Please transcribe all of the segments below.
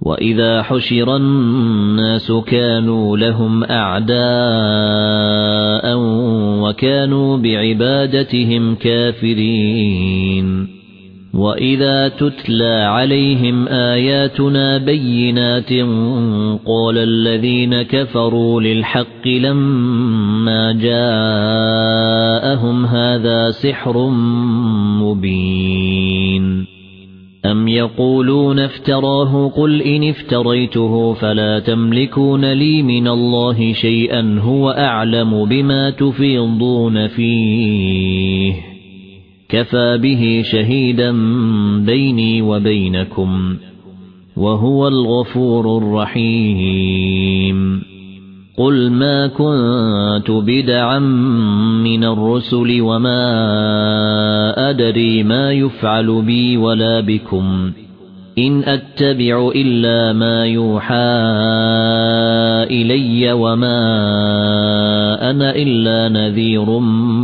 وإذا حشر الناس كانوا لهم أعداء وكانوا بعبادتهم كافرين وإذا تتلى عليهم آياتنا بينات قال الذين كفروا للحق لما جاءهم هذا سحر مبين أم يقولون افتراه قل إن افتريته فلا تملكون لي من الله شيئا هو أعلم بما تفيضون فيه كفى به شهيدا بيني وبينكم وهو الغفور الرحيم قل ما كنت بدعا من الرسل وما أدري ما يفعل بي ولا بكم إن أتبع إلا ما يوحى إلي وما أنا إلا نذير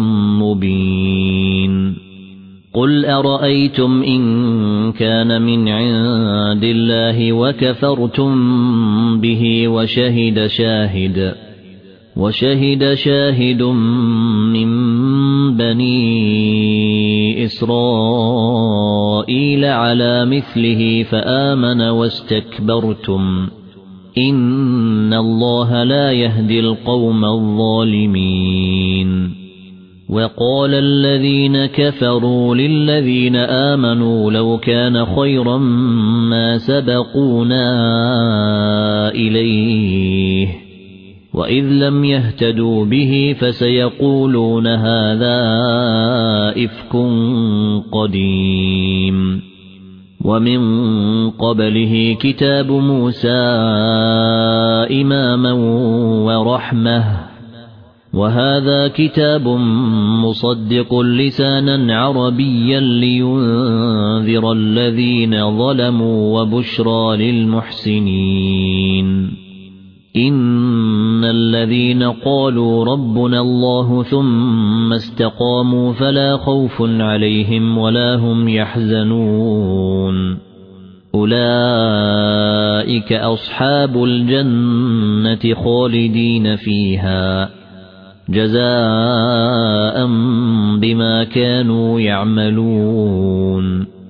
مبين قل أرأيتم إن كان من عند الله وكفرتم به وشهد شاهد من بني إسرائيل على مثله فآمن واستكبرتم إن الله لا يهدي القوم الظالمين وقال الذين كفروا للذين آمنوا لو كان خيرا ما سبقونا إليه وإذ لم يهتدوا به فسيقولون هذا إفك قديم ومن قبله كتاب موسى إماما ورحمة وهذا كتاب مصدق لسانا عربيا لينذر الذين ظلموا وبشرى للمحسنين إن الذين قالوا ربنا الله ثم استقاموا فلا خوف عليهم ولا هم يحزنون أولئك أصحاب الجنة خالدين فيها جزاء بما كانوا يعملون